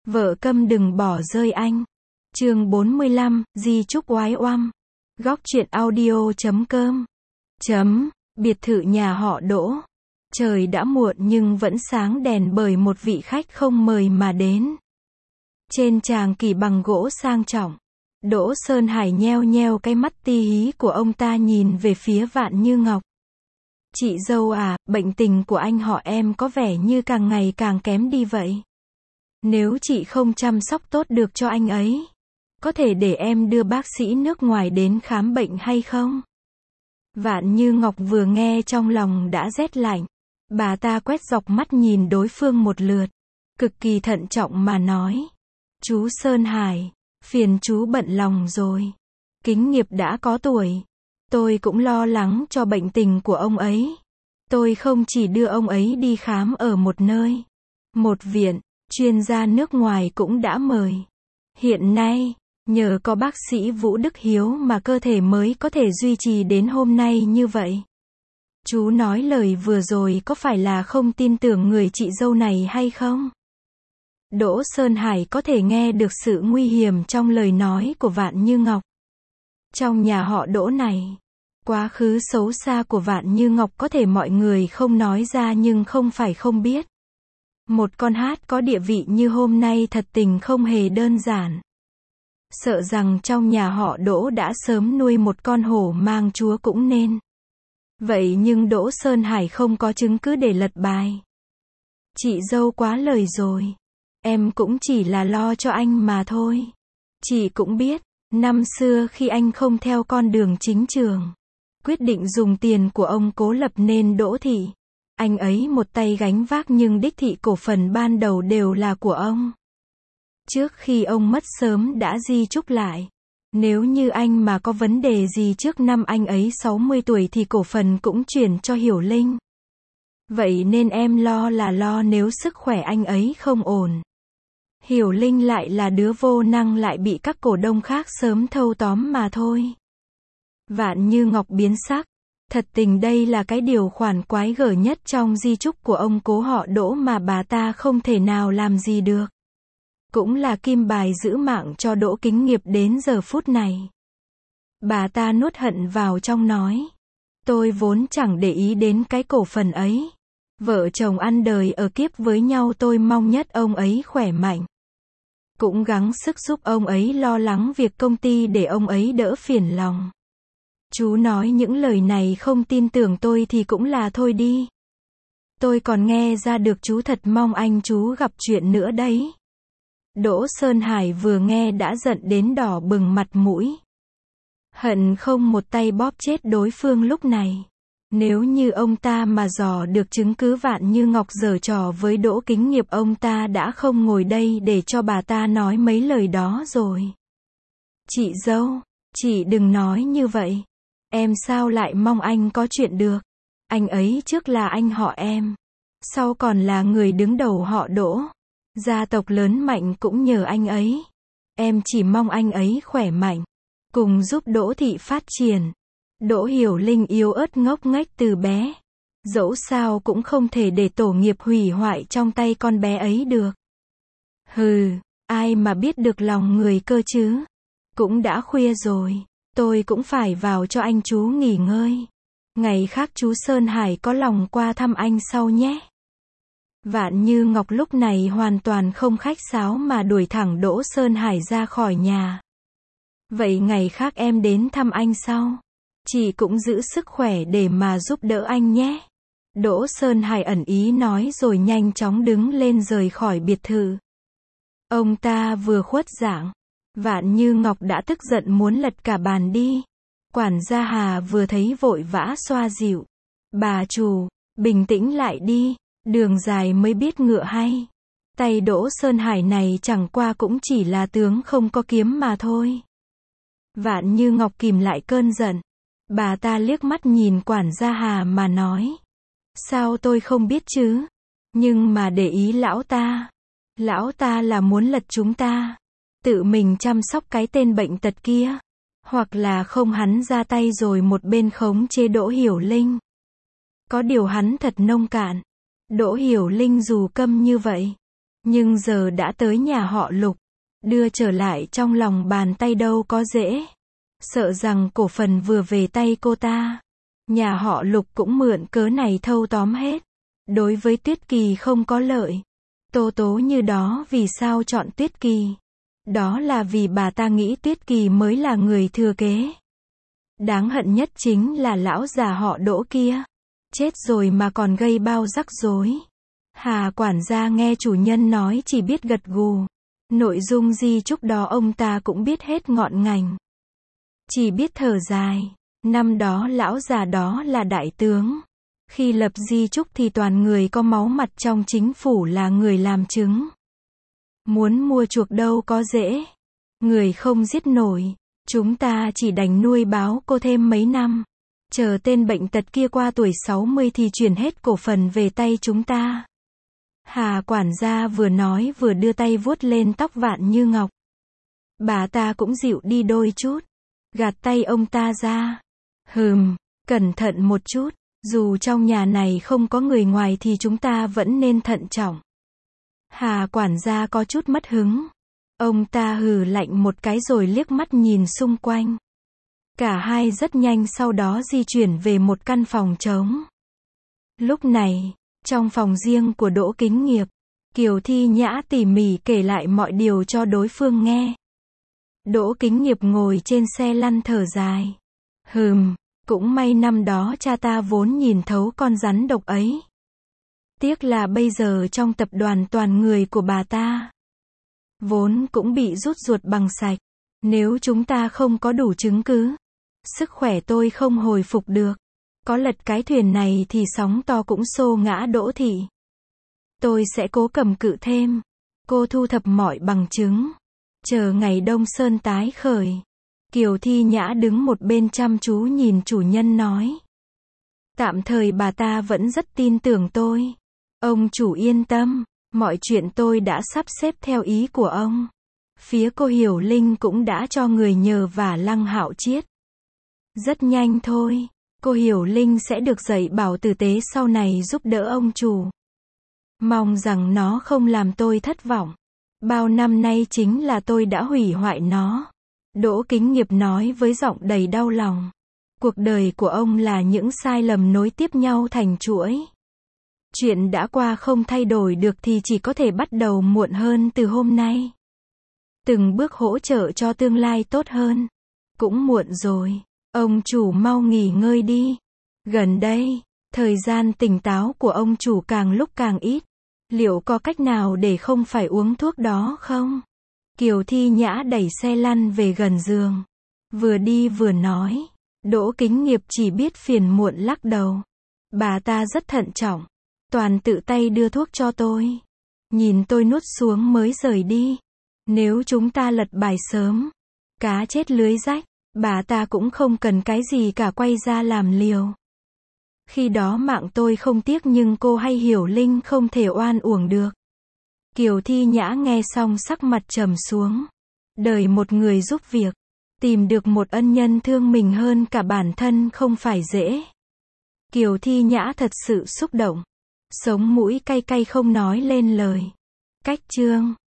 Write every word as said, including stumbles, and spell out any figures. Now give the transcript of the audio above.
Vợ câm đừng bỏ rơi anh. Chương bốn mươi lăm, di chúc oái oăm. Góc truyện audio chấm com. Chấm, biệt thự nhà họ Đỗ. Trời đã muộn nhưng vẫn sáng đèn bởi một vị khách không mời mà đến. Trên tràng kỷ bằng gỗ sang trọng, Đỗ Sơn Hải nheo nheo cái mắt ti hí của ông ta nhìn về phía Vạn Như Ngọc. Chị dâu à, bệnh tình của anh họ em có vẻ như càng ngày càng kém đi vậy. Nếu chị không chăm sóc tốt được cho anh ấy, có thể để em đưa bác sĩ nước ngoài đến khám bệnh hay không? Vạn Như Ngọc vừa nghe trong lòng đã rét lạnh. Bà ta quét dọc mắt nhìn đối phương một lượt, cực kỳ thận trọng mà nói. Chú Sơn Hải, phiền chú bận lòng rồi. Kính nghiệp đã có tuổi. Tôi cũng lo lắng cho bệnh tình của ông ấy. Tôi không chỉ đưa ông ấy đi khám ở một nơi, một viện, chuyên gia nước ngoài cũng đã mời. Hiện nay, nhờ có bác sĩ Vũ Đức Hiếu mà cơ thể mới có thể duy trì đến hôm nay như vậy. Chú nói lời vừa rồi có phải là không tin tưởng người chị dâu này hay không? Đỗ Sơn Hải có thể nghe được sự nguy hiểm trong lời nói của Vạn Như Ngọc. Trong nhà họ Đỗ này, quá khứ xấu xa của Vạn Như Ngọc có thể mọi người không nói ra nhưng không phải không biết. Một con hát có địa vị như hôm nay thật tình không hề đơn giản. Sợ rằng trong nhà họ Đỗ đã sớm nuôi một con hổ mang chúa cũng nên. Vậy nhưng Đỗ Sơn Hải không có chứng cứ để lật bài. Chị dâu quá lời rồi. Em cũng chỉ là lo cho anh mà thôi. Chị cũng biết, năm xưa khi anh không theo con đường chính trường, quyết định dùng tiền của ông Cố lập nên Đỗ thị. Anh ấy một tay gánh vác nhưng đích thị cổ phần ban đầu đều là của ông. Trước khi ông mất sớm đã di chúc lại. Nếu như anh mà có vấn đề gì trước năm anh ấy sáu mươi tuổi thì cổ phần cũng chuyển cho Hiểu Linh. Vậy nên em lo là lo nếu sức khỏe anh ấy không ổn. Hiểu Linh lại là đứa vô năng lại bị các cổ đông khác sớm thâu tóm mà thôi. Vạn Như Ngọc biến sắc. Thật tình đây là cái điều khoản quái gở nhất trong di chúc của ông Cố họ Đỗ mà bà ta không thể nào làm gì được. Cũng là kim bài giữ mạng cho Đỗ Kính Nghiệp đến giờ phút này. Bà ta nuốt hận vào trong nói. Tôi vốn chẳng để ý đến cái cổ phần ấy. Vợ chồng ăn đời ở kiếp với nhau tôi mong nhất ông ấy khỏe mạnh. Cũng gắng sức giúp ông ấy lo lắng việc công ty để ông ấy đỡ phiền lòng. Chú nói những lời này không tin tưởng tôi thì cũng là thôi đi. Tôi còn nghe ra được chú thật mong anh chú gặp chuyện nữa đấy. Đỗ Sơn Hải vừa nghe đã giận đến đỏ bừng mặt mũi. Hận không một tay bóp chết đối phương lúc này. Nếu như ông ta mà dò được chứng cứ Vạn Như Ngọc giở trò với Đỗ Kính Nghiệp ông ta đã không ngồi đây để cho bà ta nói mấy lời đó rồi. Chị dâu, chị đừng nói như vậy. Em sao lại mong anh có chuyện được. Anh ấy trước là anh họ em. Sau còn là người đứng đầu họ Đỗ. Gia tộc lớn mạnh cũng nhờ anh ấy. Em chỉ mong anh ấy khỏe mạnh. Cùng giúp Đỗ thị phát triển. Đỗ Hiểu Linh yếu ớt ngốc nghếch từ bé. Dẫu sao cũng không thể để tổ nghiệp hủy hoại trong tay con bé ấy được. Hừ, ai mà biết được lòng người cơ chứ. Cũng đã khuya rồi. Tôi cũng phải vào cho anh chú nghỉ ngơi. Ngày khác chú Sơn Hải có lòng qua thăm anh sau nhé. Vạn Như Ngọc lúc này hoàn toàn không khách sáo mà đuổi thẳng Đỗ Sơn Hải ra khỏi nhà. Vậy ngày khác em đến thăm anh sau. Chị cũng giữ sức khỏe để mà giúp đỡ anh nhé. Đỗ Sơn Hải ẩn ý nói rồi nhanh chóng đứng lên rời khỏi biệt thự. Ông ta vừa khuất dạng. Vạn Như Ngọc đã tức giận muốn lật cả bàn đi. Quản gia Hà vừa thấy vội vã xoa dịu. Bà chủ, bình tĩnh lại đi. Đường dài mới biết ngựa hay. Tay Đỗ Sơn Hải này chẳng qua cũng chỉ là tướng không có kiếm mà thôi. Vạn Như Ngọc kìm lại cơn giận. Bà ta liếc mắt nhìn quản gia Hà mà nói. Sao tôi không biết chứ? Nhưng mà để ý lão ta. Lão ta là muốn lật chúng ta. Tự mình chăm sóc cái tên bệnh tật kia. Hoặc là không hắn ra tay rồi một bên khống chế Đỗ Hiểu Linh. Có điều hắn thật nông cạn. Đỗ Hiểu Linh dù câm như vậy, Nhưng giờ đã tới nhà họ Lục, đưa trở lại trong lòng bàn tay đâu có dễ. Sợ rằng cổ phần vừa về tay cô ta, nhà họ Lục cũng mượn cớ này thâu tóm hết. Đối với Tuyết Kỳ không có lợi. Tố tố như đó vì sao chọn Tuyết Kỳ? Đó là vì bà ta nghĩ Tuyết Kỳ mới là người thừa kế. Đáng hận nhất chính là lão già họ Đỗ kia. Chết rồi mà còn gây bao rắc rối. Hà quản gia nghe chủ nhân nói chỉ biết gật gù. Nội dung di chúc đó ông ta cũng biết hết ngọn ngành. Chỉ biết thở dài. Năm đó lão già đó là đại tướng. Khi lập di chúc thì toàn người có máu mặt trong chính phủ là người làm chứng. Muốn mua chuộc đâu có dễ. Người không giết nổi. Chúng ta chỉ đành nuôi báo cô thêm mấy năm. Chờ tên bệnh tật kia qua tuổi sáu mươi thì chuyển hết cổ phần về tay chúng ta. Hà quản gia vừa nói vừa đưa tay vuốt lên tóc Vạn Như Ngọc. Bà ta cũng dịu đi đôi chút. Gạt tay ông ta ra. Hừm, cẩn thận một chút. Dù trong nhà này không có người ngoài thì chúng ta vẫn nên thận trọng. Hà quản gia có chút mất hứng. Ông ta hừ lạnh một cái rồi liếc mắt nhìn xung quanh. Cả hai rất nhanh sau đó di chuyển về một căn phòng trống. Lúc này, trong phòng riêng của Đỗ Kính Nghiệp, Kiều Thi Nhã tỉ mỉ kể lại mọi điều cho đối phương nghe. Đỗ Kính Nghiệp ngồi trên xe lăn thở dài. Hừm, cũng may năm đó cha ta vốn nhìn thấu con rắn độc ấy. Tiếc là bây giờ trong tập đoàn toàn người của bà ta vốn cũng bị rút ruột bằng sạch. Nếu chúng ta không có đủ chứng cứ, sức khỏe tôi không hồi phục được. Có lật cái thuyền này thì sóng to cũng xô ngã Đỗ thị. Tôi sẽ cố cầm cự thêm. Cô thu thập mọi bằng chứng. Chờ ngày Đông Sơn tái khởi. Kiều Thi Nhã đứng một bên chăm chú nhìn chủ nhân nói. Tạm thời bà ta vẫn rất tin tưởng tôi. Ông chủ yên tâm. Mọi chuyện tôi đã sắp xếp theo ý của ông. Phía cô Hiểu Linh cũng đã cho người nhờ vả Lăng Hạo Chiết. Rất nhanh thôi. Cô Hiểu Linh sẽ được dạy bảo tử tế sau này giúp đỡ ông chủ. Mong rằng nó không làm tôi thất vọng. Bao năm nay chính là tôi đã hủy hoại nó. Đỗ Kính Nghiệp nói với giọng đầy đau lòng. Cuộc đời của ông là những sai lầm nối tiếp nhau thành chuỗi. Chuyện đã qua không thay đổi được thì chỉ có thể bắt đầu muộn hơn từ hôm nay. Từng bước hỗ trợ cho tương lai tốt hơn. Cũng muộn rồi. Ông chủ mau nghỉ ngơi đi. Gần đây, thời gian tỉnh táo của ông chủ càng lúc càng ít. Liệu có cách nào để không phải uống thuốc đó không? Kiều Thi Nhã đẩy xe lăn về gần giường. Vừa đi vừa nói. Đỗ Kính Nghiệp chỉ biết phiền muộn lắc đầu. Bà ta rất thận trọng. Toàn tự tay đưa thuốc cho tôi. Nhìn tôi nuốt xuống mới rời đi. Nếu chúng ta lật bài sớm, cá chết lưới rách, bà ta cũng không cần cái gì cả quay ra làm liều. Khi đó mạng tôi không tiếc nhưng cô hay Hiểu Linh không thể oan uổng được. Kiều Thi Nhã nghe xong sắc mặt trầm xuống. Đời một người giúp việc, tìm được một ân nhân thương mình hơn cả bản thân không phải dễ. Kiều Thi Nhã thật sự xúc động. Sống mũi cay cay không nói lên lời. Cách chương